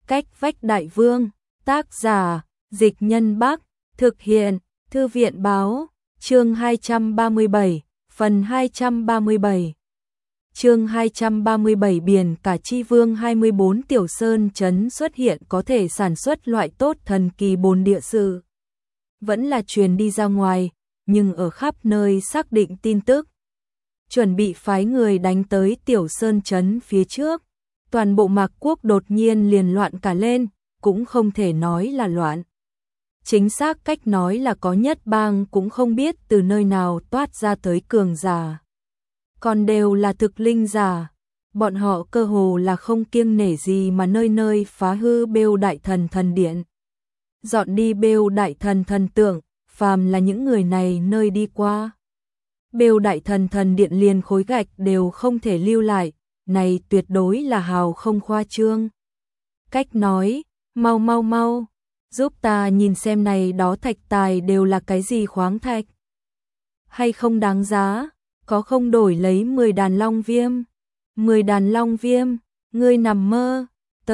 Cách vách đại vương, tác giả, Dịch Nhân Bắc, thực hiện, Thư viện báo, chương 237, phần 237. Chương 237 biển cả chi vương 24 Tiểu Sơn Trấn xuất hiện có thể sản xuất loại tốt thần kỳ bồn địa sự. Vẫn là truyền đi ra ngoài, nhưng ở khắp nơi xác định tin tức. Chuẩn bị phái người đánh tới Tiểu Sơn Trấn phía trước. Toàn bộ Mạc Quốc đột nhiên liền loạn cả lên, cũng không thể nói là loạn. Chính xác cách nói là có nhất bang cũng không biết từ nơi nào toát ra tới cường giả. Còn đều là thực linh giả, bọn họ cơ hồ là không kiêng nể gì mà nơi nơi phá hư Bêu Đại Thần thần điện. Dọn đi Bêu Đại Thần thần tượng, phàm là những người này nơi đi qua. Bêu Đại Thần thần điện liền khối gạch đều không thể lưu lại, này tuyệt đối là hào không khoa trương. Cách nói, mau mau mau, giúp ta nhìn xem này đó thạch tài đều là cái gì khoáng thạch. Hay không đáng giá, có không đổi lấy 10 đàn long viêm. 10 đàn long viêm, ngươi nằm mơ,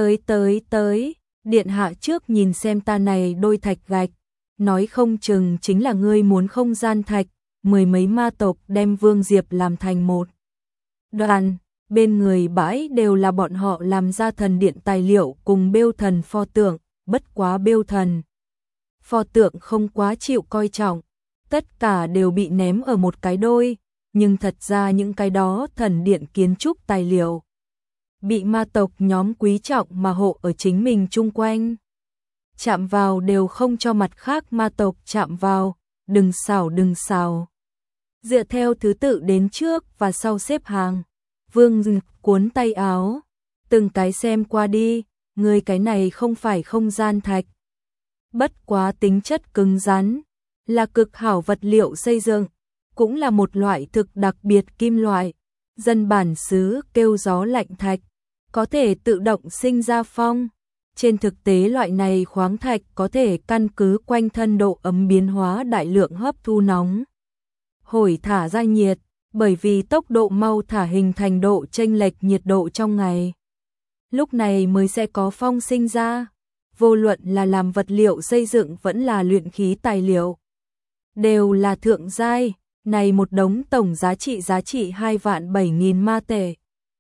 tới, điện hạ trước nhìn xem ta này đôi thạch gạch, nói không chừng chính là ngươi muốn không gian thạch, 10 mấy ma tộc đem Vương Diệp làm thành một đoàn. Bên người bãi đều là bọn họ làm ra thần điện tài liệu cùng Bêu thần pho tượng, bất quá Bêu thần pho tượng không quá chịu coi trọng, tất cả đều bị ném ở một cái đôi, nhưng thật ra những cái đó thần điện kiến trúc tài liệu bị ma tộc nhóm quý trọng mà hộ ở chính mình chung quanh. Chạm vào đều không cho mặt khác ma tộc chạm vào, đừng xảo. Dựa theo thứ tự đến trước và sau xếp hàng. Vương cuốn tay áo, từng cái xem qua đi, người cái này không phải không gian thạch. Bất quá tính chất cứng rắn, là cực hảo vật liệu xây dựng, cũng là một loại thực đặc biệt kim loại. Dân bản xứ kêu gió lạnh thạch, có thể tự động sinh ra phong. Trên thực tế loại này khoáng thạch có thể căn cứ quanh thân độ ấm biến hóa đại lượng hấp thu nóng. Hổi thả ra nhiệt. Bởi vì tốc độ mau thả hình thành độ chênh lệch nhiệt độ trong ngày. Lúc này mới sẽ có phong sinh ra. Vô luận là làm vật liệu xây dựng vẫn là luyện khí tài liệu. Đều là thượng giai, này một đống tổng giá trị 2.007.000 ma tệ.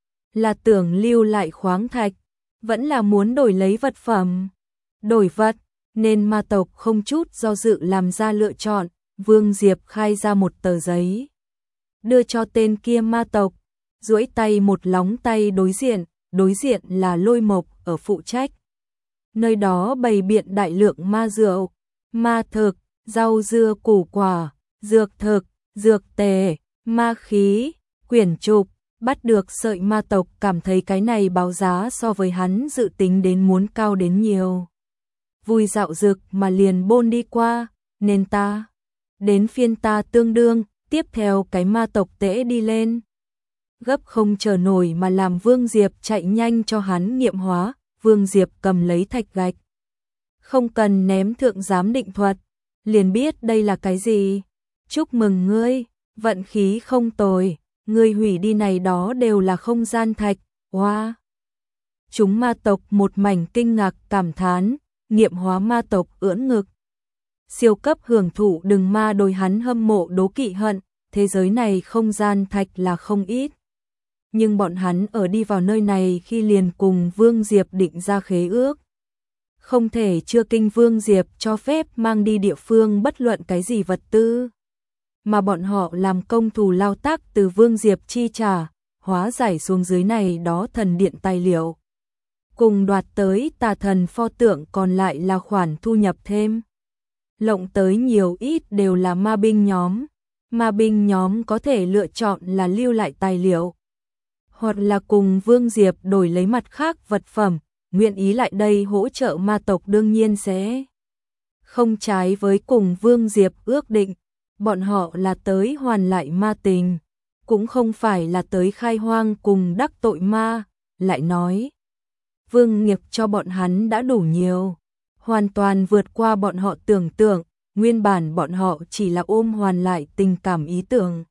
Là tưởng lưu lại khoáng thạch, vẫn là muốn đổi lấy vật phẩm. Đổi vật, nên ma tộc không chút do dự làm ra lựa chọn, Vương Diệp khai ra một tờ giấy. Đưa cho tên kia ma tộc, duỗi tay một lóng tay đối diện là Lôi Mộc ở phụ trách. Nơi đó bày biện đại lượng ma rượu, ma thực, rau dưa củ quả, dược thực, dược tề, ma khí, quyển trục, bắt được sợi ma tộc cảm thấy cái này báo giá so với hắn dự tính đến muốn cao đến nhiều. Vui dạo dực mà liền bôn đi qua, nên ta, đến phiên ta tương đương. Tiếp theo cái ma tộc tễ đi lên. Gấp không chờ nổi mà làm Vương Diệp chạy nhanh cho hắn nghiệm hóa. Vương Diệp cầm lấy thạch gạch. Không cần ném thượng giám định thuật. Liền biết đây là cái gì. Chúc mừng ngươi, vận khí không tồi. Ngươi hủy đi này đó đều là không gian thạch. Wow. Chúng ma tộc một mảnh kinh ngạc cảm thán. Nghiệm hóa ma tộc ưỡn ngực. Siêu cấp hưởng thụ đừng ma đôi hắn hâm mộ đố kỵ hận, thế giới này không gian thạch là không ít. Nhưng bọn hắn ở đi vào nơi này khi liền cùng Vương Diệp định ra khế ước. Không thể chưa kinh Vương Diệp cho phép mang đi địa phương bất luận cái gì vật tư. Mà bọn họ làm công thù lao tác từ Vương Diệp chi trả, hóa giải xuống dưới này đó thần điện tài liệu. Cùng đoạt tới tà thần pho tượng còn lại là khoản thu nhập thêm. Lộng tới nhiều ít đều là ma binh nhóm. Ma binh nhóm có thể lựa chọn là lưu lại tài liệu, hoặc là cùng Vương Diệp đổi lấy mặt khác vật phẩm, nguyện ý lại đây hỗ trợ ma tộc đương nhiên sẽ không trái với cùng Vương Diệp ước định, bọn họ là tới hoàn lại ma tình, cũng không phải là tới khai hoang cùng đắc tội ma, lại nói. Vương nghiệp cho bọn hắn đã đủ nhiều. Hoàn toàn vượt qua bọn họ tưởng tượng, nguyên bản bọn họ chỉ là ôm hoàn lại tình cảm ý tưởng.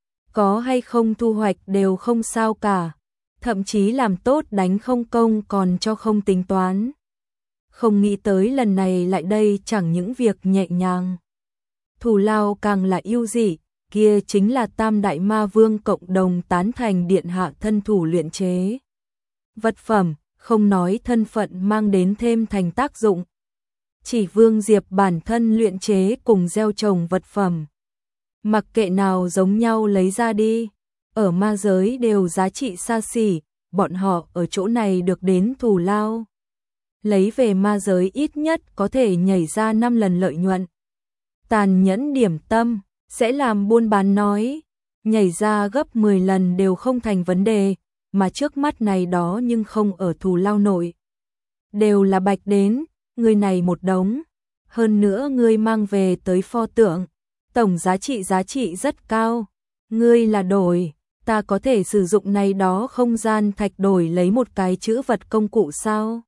Có hay không thu hoạch đều không sao cả, thậm chí làm tốt đánh không công còn cho không tính toán. không nghĩ tới lần này lại đây chẳng những việc nhẹ nhàng. Thù lao càng là ưu dị, kia chính là Tam Đại Ma Vương cộng đồng tán thành điện hạ thân thủ luyện chế. Vật phẩm, không nói thân phận mang đến thêm thành tác dụng. Chỉ Vương Diệp bản thân luyện chế cùng gieo trồng vật phẩm. Mặc kệ nào giống nhau lấy ra đi, ở ma giới đều giá trị xa xỉ, bọn họ ở chỗ này được đến thù lao. Lấy về ma giới ít nhất có thể nhảy ra 5 lần lợi nhuận. Tàn nhẫn điểm tâm, sẽ làm buôn bán nói, nhảy ra gấp 10 lần đều không thành vấn đề, mà trước mắt này đó nhưng không ở thù lao nội. Đều là bạch đến, người này một đống, hơn nữa ngươi mang về tới pho tượng, tổng giá trị rất cao, ngươi là đổi, ta có thể sử dụng này đó không gian thạch đổi lấy một cái chữ vật công cụ sao?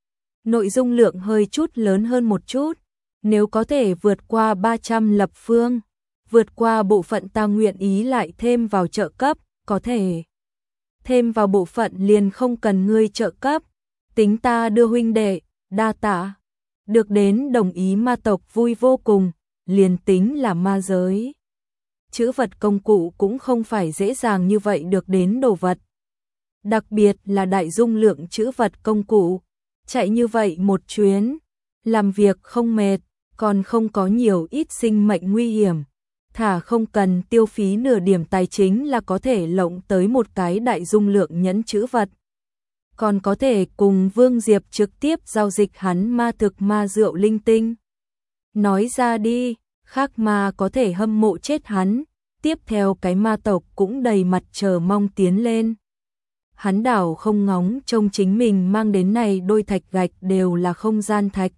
Nội dung lượng hơi chút lớn hơn một chút, nếu có thể vượt qua 300 lập phương, vượt qua bộ phận ta nguyện ý lại thêm vào trợ cấp, có thể thêm vào bộ phận liền không cần ngươi trợ cấp, tính ta đưa huynh đệ, đa tạ. Được đến đồng ý ma tộc vui vô cùng, liền tính là ma giới. Chữ vật công cụ cũng không phải dễ dàng như vậy được đến đồ vật. Đặc biệt là đại dung lượng chữ vật công cụ, chạy như vậy một chuyến, làm việc không mệt, còn không có nhiều ít sinh mệnh nguy hiểm. Thả không cần tiêu phí nửa điểm tài chính là có thể lộng tới một cái đại dung lượng nhẫn chữ vật. Còn có thể cùng Vương Diệp trực tiếp giao dịch hắn ma thực ma rượu linh tinh. Nói ra đi, khác ma có thể hâm mộ chết hắn, tiếp theo cái ma tộc cũng đầy mặt chờ mong tiến lên. Hắn đảo không ngóng trông chính mình mang đến này đôi thạch gạch đều là không gian thạch.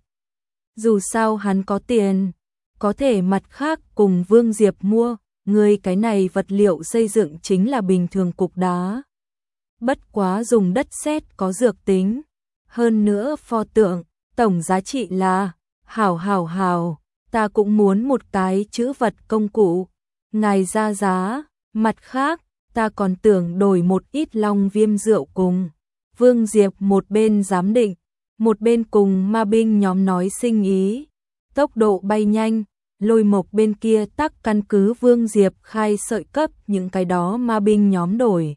Dù sao hắn có tiền, có thể mặt khác cùng Vương Diệp mua, người cái này vật liệu xây dựng chính là bình thường cục đá. Bất quá dùng đất sét có dược tính, hơn nữa pho tượng, tổng giá trị là, hảo, ta cũng muốn một cái chữ vật công cụ, ngài ra giá, mặt khác, ta còn tưởng đổi một ít long viêm rượu cùng. Vương Diệp một bên giám định, một bên cùng ma binh nhóm nói sinh ý, tốc độ bay nhanh, Lôi Mộc bên kia tắc căn cứ Vương Diệp khai sợi cấp những cái đó ma binh nhóm đổi.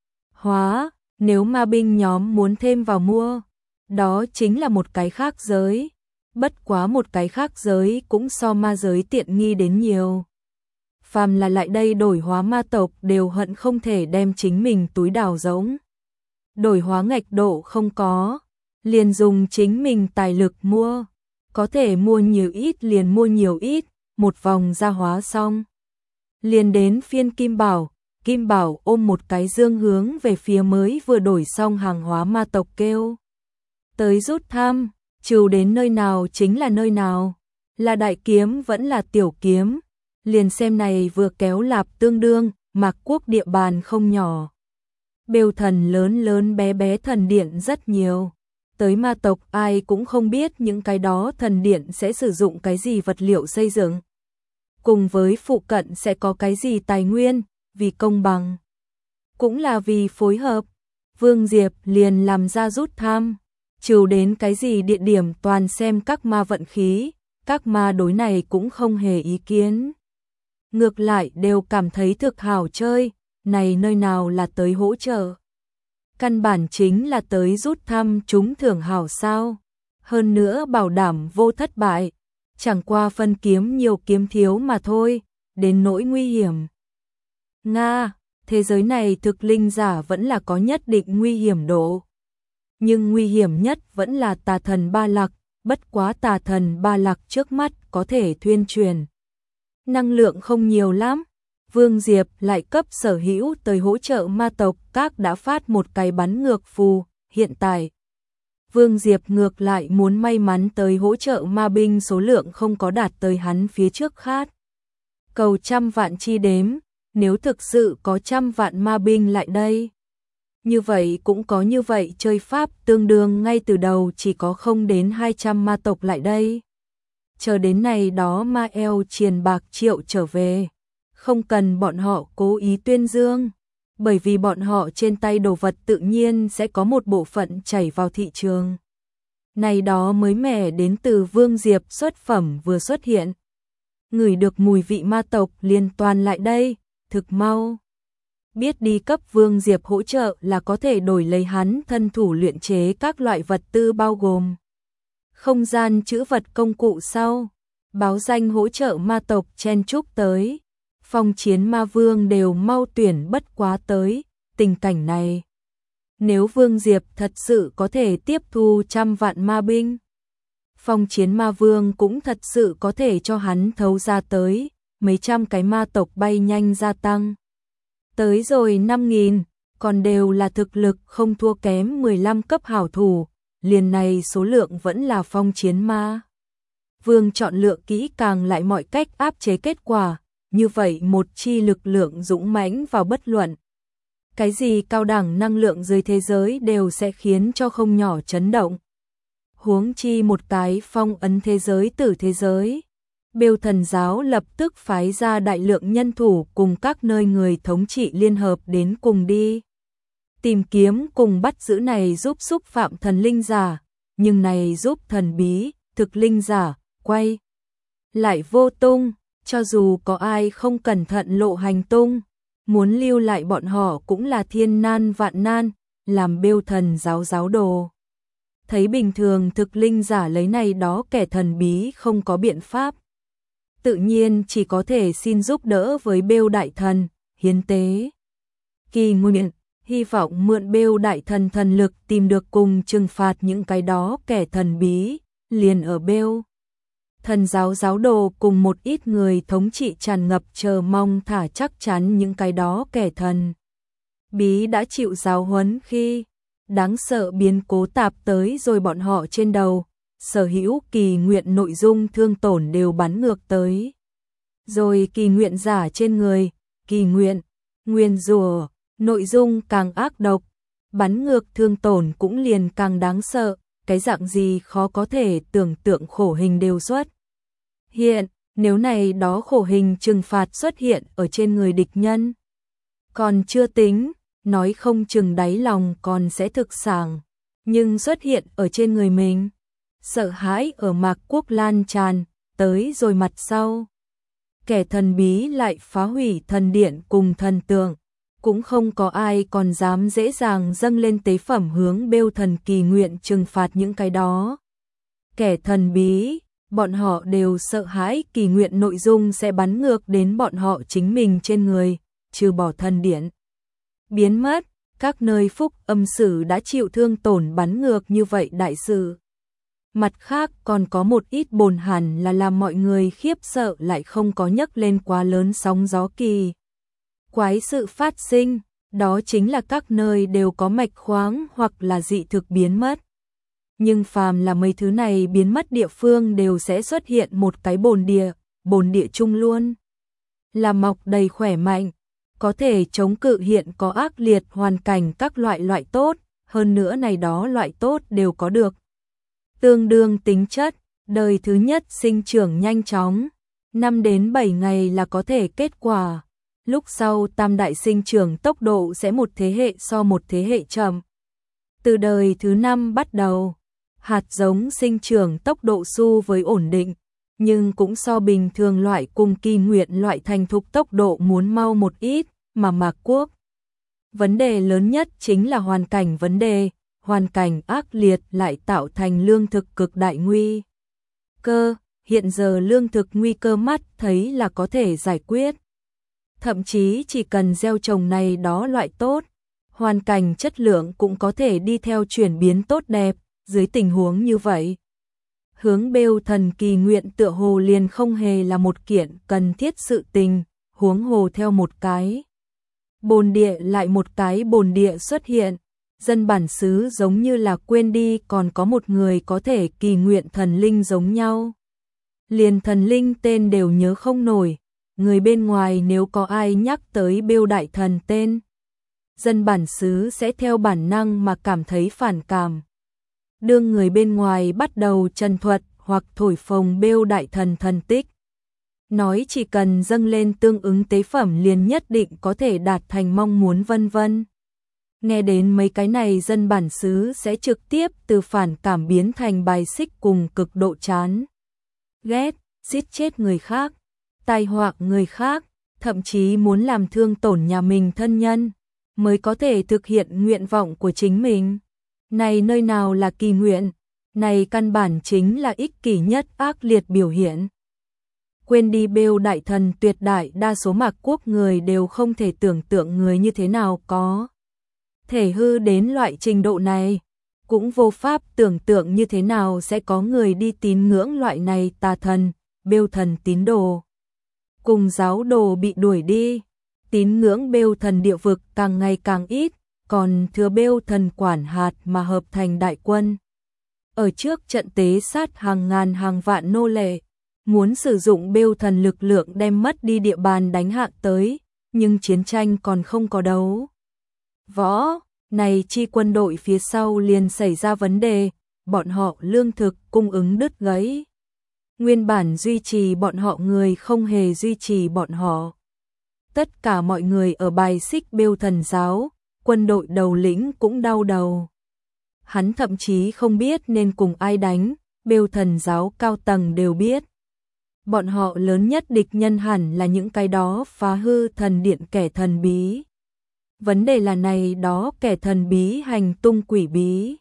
Hóa, nếu ma binh nhóm muốn thêm vào mua, đó chính là một cái khác giới, bất quá một cái khác giới cũng so ma giới tiện nghi đến nhiều. Phàm là lại đây đổi hóa ma tộc đều hận không thể đem chính mình túi đào rỗng. Đổi hóa ngạch độ không có, liền dùng chính mình tài lực mua, có thể mua nhiều ít liền mua nhiều ít, một vòng ra hóa xong. Liền đến phiên Kim Bảo ôm một cái dương hướng về phía mới vừa đổi xong hàng hóa ma tộc kêu. Tới rút thăm, trừ đến nơi nào chính là nơi nào, là đại kiếm vẫn là tiểu kiếm, liền xem này vừa kéo lạp tương đương, Mạc Quốc địa bàn không nhỏ. Bêu thần lớn bé bé thần điện rất nhiều, tới ma tộc ai cũng không biết những cái đó thần điện sẽ sử dụng cái gì vật liệu xây dựng. Cùng với phụ cận sẽ có cái gì tài nguyên, vì công bằng. Cũng là vì phối hợp, Vương Diệp liền làm ra rút thăm, trừ đến cái gì địa điểm toàn xem các ma vận khí, các ma đối này cũng không hề ý kiến. Ngược lại đều cảm thấy thực hảo chơi, này nơi nào là tới hỗ trợ. Căn bản chính là tới rút thăm chúng thưởng hảo sao, hơn nữa bảo đảm vô thất bại, chẳng qua phân kiếm nhiều kiếm thiếu mà thôi, đến nỗi nguy hiểm. Nga, thế giới này thực linh giả vẫn là có nhất định nguy hiểm độ. Nhưng nguy hiểm nhất vẫn là tà thần Ba Lạc, bất quá tà thần Ba Lạc trước mắt có thể thuyên truyền. Năng lượng không nhiều lắm, Vương Diệp lại cấp sở hữu tới hỗ trợ ma tộc các đã phát một cái bắn ngược phù, hiện tại. Vương Diệp ngược lại muốn may mắn tới hỗ trợ ma binh số lượng không có đạt tới hắn phía trước khát. Cầu 100 vạn chi đếm, nếu thực sự có 100 vạn ma binh lại đây. Như vậy cũng có như vậy chơi pháp tương đương ngay từ đầu chỉ có không đến 200 ma tộc lại đây. Chờ đến này đó ma eo triền bạc triệu trở về. Không cần bọn họ cố ý tuyên dương, bởi vì bọn họ trên tay đồ vật tự nhiên sẽ có một bộ phận chảy vào thị trường. Này đó mới mẻ đến từ Vương Diệp xuất phẩm vừa xuất hiện. Ngửi được mùi vị ma tộc liền toàn lại đây, thực mau. Biết đi cấp Vương Diệp hỗ trợ là có thể đổi lấy hắn thân thủ luyện chế các loại vật tư bao gồm không gian trữ vật công cụ sau, báo danh hỗ trợ ma tộc chen chúc tới. Phong Chiến Ma Vương đều mau tuyển bất quá tới, tình cảnh này. Nếu Vương Diệp thật sự có thể tiếp thu trăm vạn ma binh, Phong Chiến Ma Vương cũng thật sự có thể cho hắn thấu ra tới, mấy trăm cái ma tộc bay nhanh gia tăng. Tới rồi 5.000, còn đều là thực lực không thua kém 15 cấp hảo thủ, liền này số lượng vẫn là Phong Chiến Ma Vương chọn lựa kỹ càng lại mọi cách áp chế kết quả, như vậy một chi lực lượng dũng mãnh vào bất luận. Cái gì cao đẳng năng lượng dưới thế giới đều sẽ khiến cho không nhỏ chấn động. Huống chi một cái phong ấn thế giới tử thế giới. Bêu Thần giáo lập tức phái ra đại lượng nhân thủ cùng các nơi người thống trị liên hợp đến cùng đi. Tìm kiếm cùng bắt giữ này giúp xúc phạm thần linh giả, nhưng này giúp thần bí, thực linh giả, quay lại vô tung, cho dù có ai không cẩn thận lộ hành tung, muốn lưu lại bọn họ cũng là thiên nan vạn nan, làm Bêu Thần giáo giáo đồ. Thấy bình thường thực linh giả lấy này đó kẻ thần bí không có biện pháp. Tự nhiên chỉ có thể xin giúp đỡ với Bêu đại thần, hiến tế. Kỳ nguyện, hy vọng mượn Bêu đại thần thần lực tìm được cùng trừng phạt những cái đó kẻ thần bí, liền ở Bêu. Thần giáo giáo đồ cùng một ít người thống trị tràn ngập chờ mong thả chắc chắn những cái đó kẻ thần bí đã chịu giáo huấn khi đáng sợ biến cố tạp tới rồi bọn họ trên đầu, sở hữu kỳ nguyện nội dung thương tổn đều bắn ngược tới. Rồi kỳ nguyện giả trên người, kỳ nguyện, nguyền rủa, nội dung càng ác độc, bắn ngược thương tổn cũng liền càng đáng sợ, cái dạng gì khó có thể tưởng tượng khổ hình đều xuất hiện, nếu này đó khổ hình trừng phạt xuất hiện ở trên người địch nhân. Còn chưa tính, nói không chừng đáy lòng còn sẽ thực sảng, nhưng xuất hiện ở trên người mình. Sợ hãi ở Mạc Quốc lan tràn, tới rồi mặt sau. Kẻ thần bí lại phá hủy thần điện cùng thần tượng, cũng không có ai còn dám dễ dàng dâng lên tế phẩm hướng Bêu thần kỳ nguyện trừng phạt những cái đó. Kẻ thần bí, bọn họ đều sợ hãi kỳ nguyện nội dung sẽ bắn ngược đến bọn họ chính mình trên người, trừ bỏ thần điện biến mất, các nơi phúc âm sử đã chịu thương tổn bắn ngược như vậy đại sự. Mặt khác còn có một ít bồn hẳn là làm mọi người khiếp sợ lại không có nhấc lên quá lớn sóng gió kỳ. Quái sự phát sinh, đó chính là các nơi đều có mạch khoáng hoặc là dị thực biến mất. Nhưng phàm là mấy thứ này biến mất địa phương đều sẽ xuất hiện một cái bồn địa chung luôn. Là mọc đầy khỏe mạnh, có thể chống cự hiện có ác liệt hoàn cảnh các loại tốt, hơn nữa này đó loại tốt đều có được tương đương tính chất, đời thứ nhất sinh trưởng nhanh chóng, 5 đến 7 ngày là có thể kết quả. Lúc sau tam đại sinh trưởng tốc độ sẽ một thế hệ so một thế hệ chậm. Từ đời thứ 5 bắt đầu, hạt giống sinh trưởng tốc độ xu với ổn định, nhưng cũng so bình thường loại cùng kỳ nguyện loại thành thục tốc độ muốn mau một ít, mà Mạc Quốc. Vấn đề lớn nhất chính là hoàn cảnh vấn đề, hoàn cảnh ác liệt lại tạo thành lương thực cực đại nguy cơ, hiện giờ lương thực nguy cơ mắt thấy là có thể giải quyết. Thậm chí chỉ cần gieo trồng này đó loại tốt, hoàn cảnh chất lượng cũng có thể đi theo chuyển biến tốt đẹp, dưới tình huống như vậy. Hướng Bêu thần kỳ nguyện tựa hồ liền không hề là một kiện cần thiết sự tình, huống hồ theo một cái bồn địa lại một cái bồn địa xuất hiện. Dân bản xứ giống như là quên đi còn có một người có thể kỳ nguyện thần linh giống nhau. Liền thần linh tên đều nhớ không nổi, người bên ngoài nếu có ai nhắc tới Bêu đại thần tên, dân bản xứ sẽ theo bản năng mà cảm thấy phản cảm. Đương người bên ngoài bắt đầu trần thuật hoặc thổi phồng Bêu đại thần thần tích, nói chỉ cần dâng lên tương ứng tế phẩm liền nhất định có thể đạt thành mong muốn vân vân. Nghe đến mấy cái này dân bản xứ sẽ trực tiếp từ phản cảm biến thành bài xích cùng cực độ chán ghét, giết chết người khác, tai họa người khác, thậm chí muốn làm thương tổn nhà mình thân nhân, mới có thể thực hiện nguyện vọng của chính mình. Này nơi nào là kỳ nguyện, này căn bản chính là ích kỷ nhất ác liệt biểu hiện. Quên đi Bêu đại thần tuyệt đại đa số Mạc Quốc người đều không thể tưởng tượng người như thế nào có thể hư đến loại trình độ này, cũng vô pháp tưởng tượng như thế nào sẽ có người đi tín ngưỡng loại này tà thần, Bêu thần tín đồ. Cùng giáo đồ bị đuổi đi, tín ngưỡng Bêu thần địa vực càng ngày càng ít, còn thừa Bêu thần quản hạt mà hợp thành đại quân. Ở trước trận tế sát hàng ngàn hàng vạn nô lệ, muốn sử dụng Bêu thần lực lượng đem mất đi địa bàn đánh hạ tới, nhưng chiến tranh còn không có đấu võ, này chi quân đội phía sau liền xảy ra vấn đề, bọn họ lương thực cung ứng đứt gãy. Nguyên bản duy trì bọn họ người không hề duy trì bọn họ. Tất cả mọi người ở bài xích Bêu thần giáo, quân đội đầu lĩnh cũng đau đầu. Hắn thậm chí không biết nên cùng ai đánh, Bêu thần giáo cao tầng đều biết. Bọn họ lớn nhất địch nhân hẳn là những cái đó phá hư thần điện kẻ thần bí. Vấn đề là này đó kẻ thần bí hành tung quỷ bí.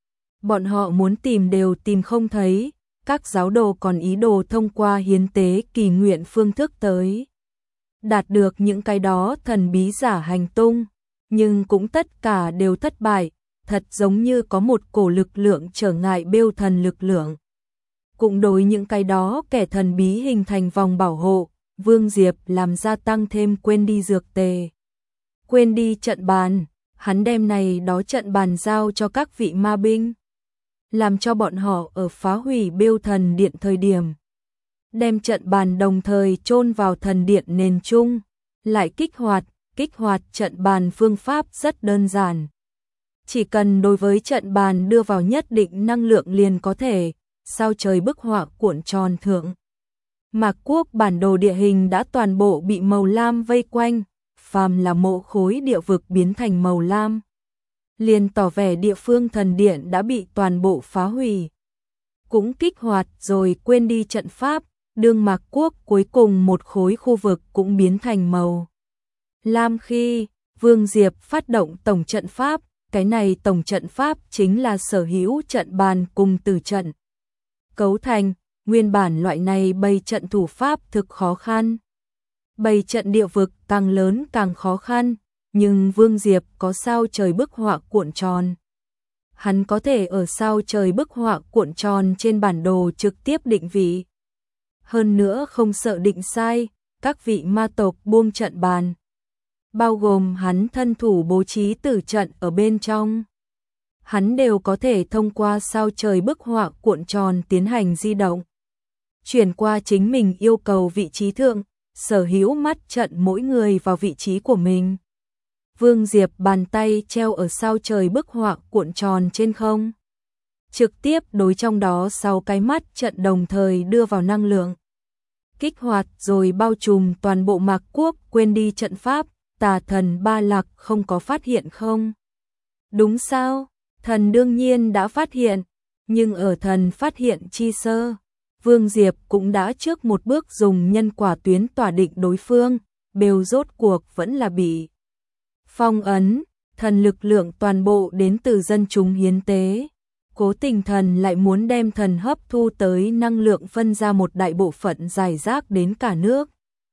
Bọn họ muốn tìm đều tìm không thấy, các giáo đồ còn ý đồ thông qua hiến tế kỳ nguyện phương thức tới đạt được những cái đó thần bí giả hành tung, nhưng cũng tất cả đều thất bại, thật giống như có một cổ lực lượng trở ngại Bêu thần lực lượng. Cũng đối những cái đó kẻ thần bí hình thành vòng bảo hộ, Vương Diệp làm gia tăng thêm quên đi dược tề. Quên đi trận bàn, hắn đem này đó trận bàn giao cho các vị ma binh, làm cho bọn họ ở phá hủy Bêu thần điện thời điểm. Đem trận bàn đồng thời chôn vào thần điện nền trung, lại kích hoạt trận bàn phương pháp rất đơn giản. Chỉ cần đối với trận bàn đưa vào nhất định năng lượng liền có thể, sao trời bức họa cuộn tròn thượng. Mạc Quốc bản đồ địa hình đã toàn bộ bị màu lam vây quanh, phàm là mộ khối địa vực biến thành màu lam, liền tỏ vẻ địa phương thần điện đã bị toàn bộ phá hủy. Cũng kích hoạt rồi quên đi trận pháp, đương Mạc Quốc cuối cùng một khối khu vực cũng biến thành màu lam khi Vương Diệp phát động tổng trận pháp, cái này tổng trận pháp chính là sở hữu trận bàn cùng từ trận cấu thành, nguyên bản loại này bày trận thủ pháp thực khó khăn. Bày trận địa vực càng lớn càng khó khăn, nhưng Vương Diệp có sao trời bức họa cuộn tròn. Hắn có thể ở sao trời bức họa cuộn tròn trên bản đồ trực tiếp định vị. Hơn nữa không sợ định sai, các vị ma tộc buông trận bàn, bao gồm hắn thân thủ bố trí tử trận ở bên trong. Hắn đều có thể thông qua sao trời bức họa cuộn tròn tiến hành di động. Chuyển qua chính mình yêu cầu vị trí thượng, sở hữu mắt trận mỗi người vào vị trí của mình. Vương Diệp bàn tay treo ở sao trời bức họa cuộn tròn trên không. Trực tiếp đối trong đó 6 cái mắt trận đồng thời đưa vào năng lượng. Kích hoạt rồi bao trùm toàn bộ Mạc Quốc, quên đi trận pháp, tà thần Ba Lạc không có phát hiện không? Đúng sao? Thần đương nhiên đã phát hiện, nhưng ở thần phát hiện chi sơ, Vương Diệp cũng đã trước một bước dùng nhân quả tuyến tỏa định đối phương, Bêu rốt cuộc vẫn là bị phong ấn, thần lực lượng toàn bộ đến từ dân chúng hiến tế. Cố Tình thần lại muốn đem thần hấp thu tới năng lượng phân ra một đại bộ phận giải rác đến cả nước.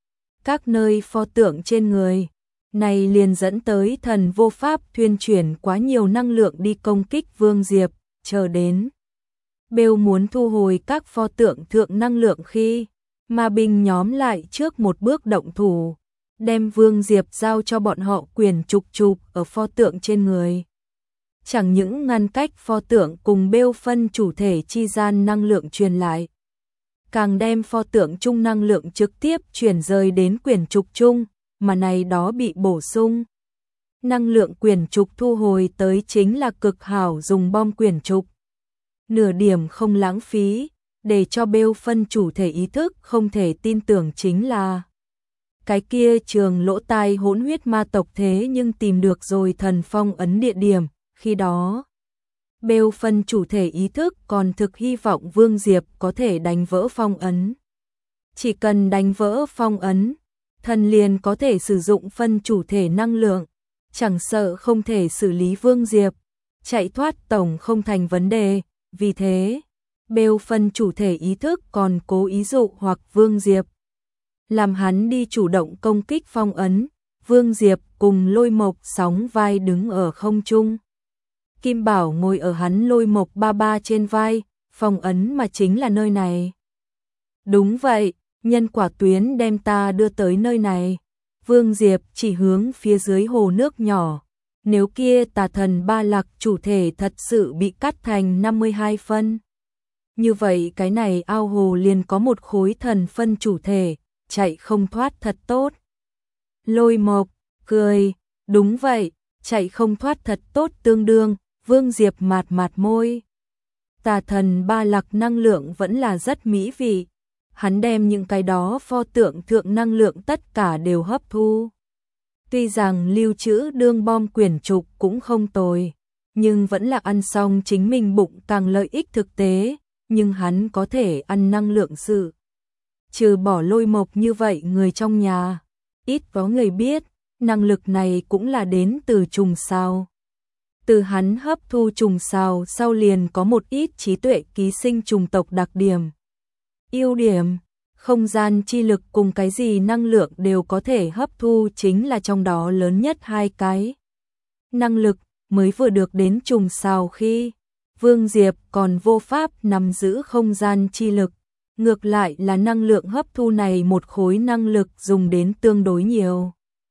Các nơi pho tượng trên người, này liền dẫn tới thần vô pháp thuyên chuyển quá nhiều năng lượng đi công kích Vương Diệp, chờ đến. Bêu muốn thu hồi các pho tượng thượng năng lượng khi, ma binh nhóm lại trước một bước động thủ, đem Vương Diệp giao cho bọn họ quyền chụp ở pho tượng trên người. Chẳng những ngăn cách pho tượng cùng Bêu phân chủ thể chi gian năng lượng truyền lại, càng đem pho tượng chung năng lượng trực tiếp chuyển rời đến quyển trục chung, mà này đó bị bổ sung. Năng lượng quyển trục thu hồi tới chính là cực hảo dùng bom quyển trục. Nửa điểm không lãng phí, để cho Bêu phân chủ thể ý thức không thể tin tưởng chính là cái kia trường lỗ tai hỗn huyết ma tộc thế nhưng tìm được rồi thần phong ấn địa điểm, khi đó Bêu phân chủ thể ý thức còn thực hy vọng Vương Diệp có thể đánh vỡ phong ấn. Chỉ cần đánh vỡ phong ấn, thần liền có thể sử dụng phân chủ thể năng lượng, chẳng sợ không thể xử lý Vương Diệp, chạy thoát tổng không thành vấn đề, vì thế, Bêu phân chủ thể ý thức còn cố ý dụ hoặc Vương Diệp. Làm hắn đi chủ động công kích phong ấn, Vương Diệp cùng Lôi Mộc sóng vai đứng ở không trung. Kim Bảo ngồi ở hắn Lôi Mộc ba ba trên vai, phong ấn mà chính là nơi này. Đúng vậy, nhân quả tuyến đem ta đưa tới nơi này. Vương Diệp chỉ hướng phía dưới hồ nước nhỏ. Nếu kia tà thần ba lạc chủ thể thật sự bị cắt thành 52 phân. Như vậy cái này ao hồ liền có một khối thần phân chủ thể, chạy không thoát thật tốt. Lôi Mộc cười, đúng vậy, chạy không thoát thật tốt tương đương. Vương Diệp mạt môi. Tà thần ba lạc năng lượng vẫn là rất mỹ vị. Hắn đem những cái đó pho tượng thượng năng lượng tất cả đều hấp thu. Tuy rằng lưu trữ đương bom quyển trục cũng không tồi, nhưng vẫn là ăn xong chính mình bụng càng lợi ích thực tế, nhưng hắn có thể ăn năng lượng sự. Trừ bỏ Lôi Mộc như vậy người trong nhà, ít có người biết, năng lực này cũng là đến từ trùng sao. Từ hắn hấp thu trùng sao sau liền có một ít trí tuệ ký sinh trùng tộc đặc điểm. Ưu điểm, không gian chi lực cùng cái gì năng lượng đều có thể hấp thu chính là trong đó lớn nhất hai cái. Năng lực mới vừa được đến trùng sao khi Vương Diệp còn vô pháp nắm giữ không gian chi lực. Ngược lại là năng lượng hấp thu này một khối năng lực dùng đến tương đối nhiều.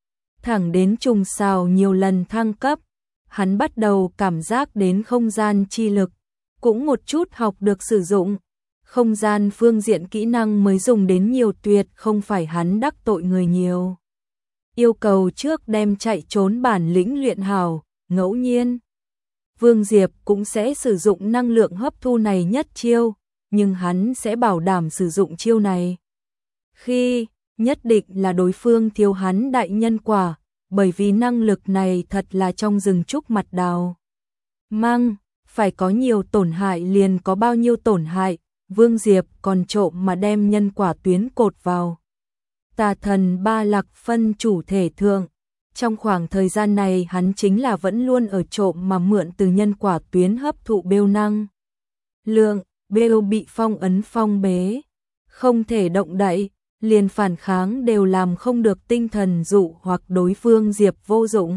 Thẳng đến trùng sao nhiều lần thăng cấp, hắn bắt đầu cảm giác đến không gian chi lực, cũng một chút học được sử dụng. Không gian phương diện kỹ năng mới dùng đến nhiều tuyệt không phải hắn đắc tội người nhiều. Yêu cầu trước đem chạy trốn bản lĩnh luyện hảo, ngẫu nhiên. Vương Diệp cũng sẽ sử dụng năng lượng hấp thu này nhất chiêu, nhưng hắn sẽ bảo đảm sử dụng chiêu này. Khi, nhất định là đối phương thiếu hắn đại nhân quả, bởi vì năng lực này thật là trong rừng trúc mặt đào. Mang, phải có nhiều tổn hại liền có bao nhiêu tổn hại. Vương Diệp còn trộm mà đem nhân quả tuyến cột vào. Tà thần ba lạc phân chủ thể thượng. Trong khoảng thời gian này hắn chính là vẫn luôn ở trộm mà mượn từ nhân quả tuyến hấp thụ bêu năng. Lượng, bêu bị phong ấn phong bế. Không thể động đậy, liền phản kháng đều làm không được tinh thần dụ hoặc đối phương Diệp vô dụng.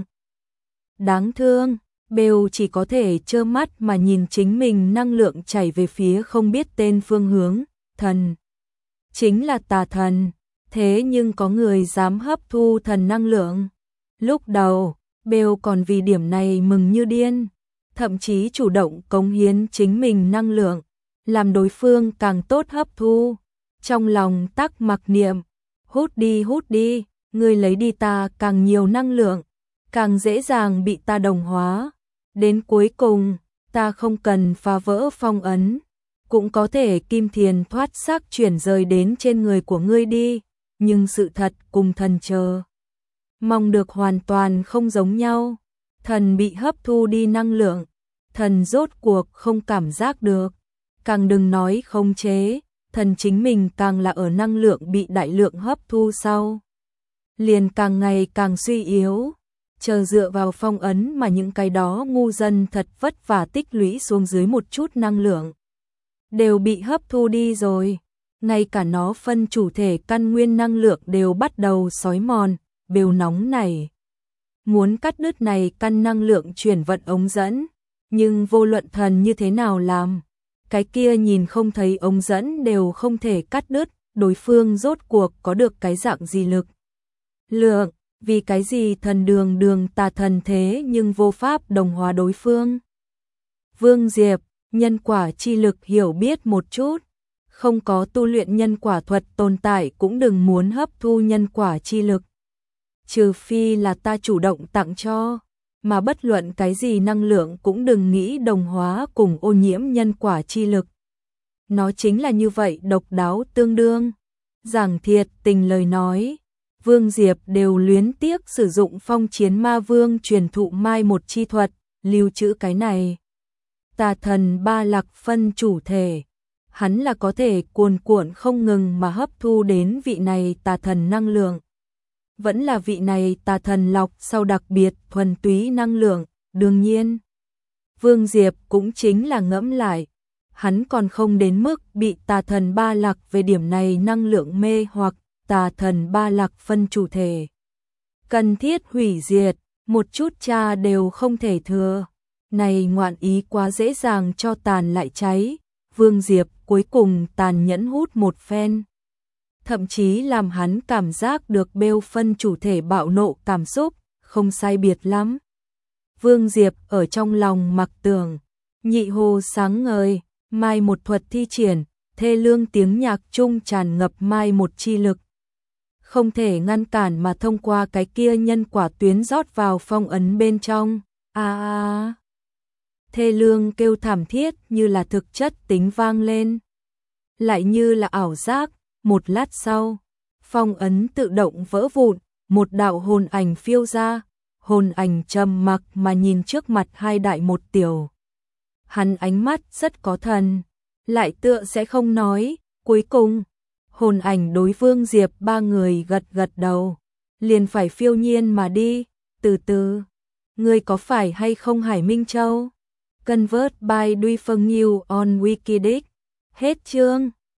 Đáng thương. Bêu chỉ có thể trơ mắt mà nhìn chính mình năng lượng chảy về phía không biết tên phương hướng, thần. Chính là tà thần, thế nhưng có người dám hấp thu thần năng lượng. Lúc đầu, Bêu còn vì điểm này mừng như điên, thậm chí chủ động cống hiến chính mình năng lượng, làm đối phương càng tốt hấp thu. Trong lòng tắc mặc niệm, hút đi, ngươi lấy đi ta càng nhiều năng lượng, càng dễ dàng bị ta đồng hóa. Đến cuối cùng, ta không cần phá vỡ phong ấn, cũng có thể kim thiền thoát xác chuyển rời đến trên người của ngươi đi, nhưng sự thật cùng thần chờ mong được hoàn toàn không giống nhau. Thần bị hấp thu đi năng lượng, thần rốt cuộc không cảm giác được, càng đừng nói khống chế, thần chính mình càng là ở năng lượng bị đại lượng hấp thu sau, liền càng ngày càng suy yếu. Chờ dựa vào phong ấn mà những cái đó ngu dân thật vất vả tích lũy xuống dưới một chút năng lượng đều bị hấp thu đi rồi, ngay cả nó phân chủ thể căn nguyên năng lượng đều bắt đầu xói mòn, bêu nóng này. Muốn cắt đứt này căn năng lượng chuyển vận ống dẫn, nhưng vô luận thần như thế nào làm, cái kia nhìn không thấy ống dẫn đều không thể cắt đứt, đối phương rốt cuộc có được cái dạng gì lực lượng. Vì cái gì thần đường tà thần thế nhưng vô pháp đồng hóa đối phương. Vương Diệp, nhân quả chi lực hiểu biết một chút, không có tu luyện nhân quả thuật tồn tại cũng đừng muốn hấp thu nhân quả chi lực. Trừ phi là ta chủ động tặng cho, mà bất luận cái gì năng lượng cũng đừng nghĩ đồng hóa cùng ô nhiễm nhân quả chi lực. Nó chính là như vậy độc đáo tương đương. Giảng thiệt tình lời nói. Vương Diệp đều luyến tiếc sử dụng Phong Chiến Ma Vương truyền thụ mai một chi thuật, lưu trữ cái này. Tà thần ba lạc phân chủ thể, hắn là có thể cuồn cuộn không ngừng mà hấp thu đến vị này tà thần năng lượng. Vẫn là vị này tà thần lọc sau đặc biệt thuần túy năng lượng, đương nhiên. Vương Diệp cũng chính là ngẫm lại, hắn còn không đến mức bị tà thần ba lạc về điểm này năng lượng mê hoặc tà thần ba lạc phân chủ thể. Cần thiết hủy diệt, một chút cha đều không thể thừa. Này ngoạn ý quá dễ dàng cho tàn lại cháy, Vương Diệp cuối cùng tàn nhẫn hút một phen. Thậm chí làm hắn cảm giác được bêu phân chủ thể bạo nộ cảm xúc, không sai biệt lắm. Vương Diệp ở trong lòng mặc tưởng, nhị hồ sáng ngời, mai một thuật thi triển, thê lương tiếng nhạc trung tràn ngập mai một chi lực. Không thể ngăn cản mà thông qua cái kia nhân quả tuyến rót vào phong ấn bên trong. Thê lương kêu thảm thiết như là thực chất tính vang lên. Lại như là ảo giác, một lát sau, phong ấn tự động vỡ vụn, một đạo hồn ảnh phiêu ra, hồn ảnh trầm mặc mà nhìn trước mặt hai đại một tiểu. Hắn ánh mắt rất có thần, lại tựa sẽ không nói, cuối cùng, hồn ảnh đối Vương Diệp ba người gật gật đầu, liền phải phiêu nhiên mà đi, từ từ, ngươi có phải hay không Hải Minh Châu? Convert by Duy Phương Nhiêu on Wikidic, hết chương.